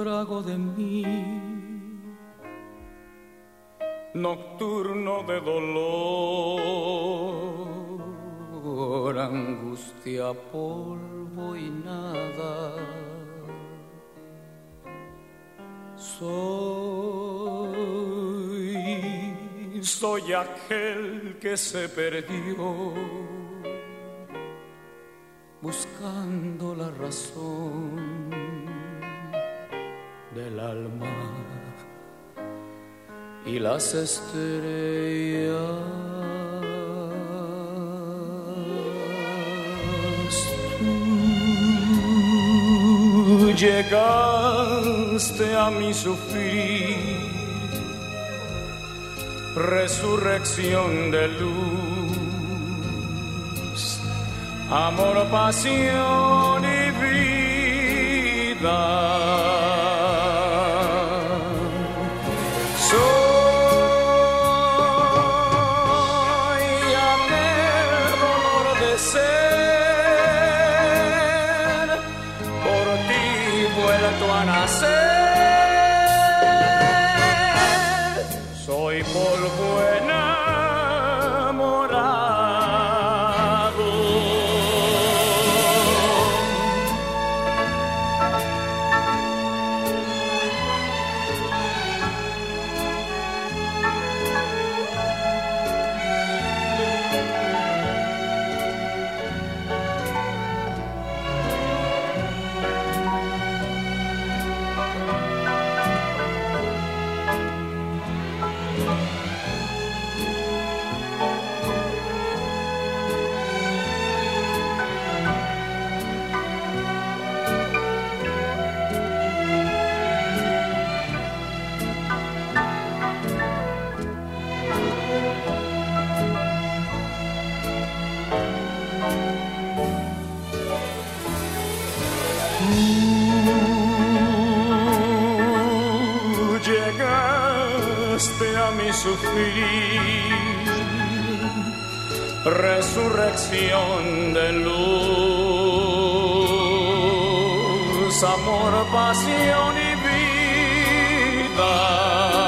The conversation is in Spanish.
trago de mí, nocturno de dolor, angustia, polvo y nada. Soy aquel que se perdió buscando la razón del alma y las estrellas. Tú llegaste a mi sufrir, resurrección de luz, amor, pasión y vida. Soy aquel dolor de ser, por ti vuelto a nacer. Soy polvo enamorado. Llegaste a mi sufrir, resurrección de luz, amor, pasión y vida.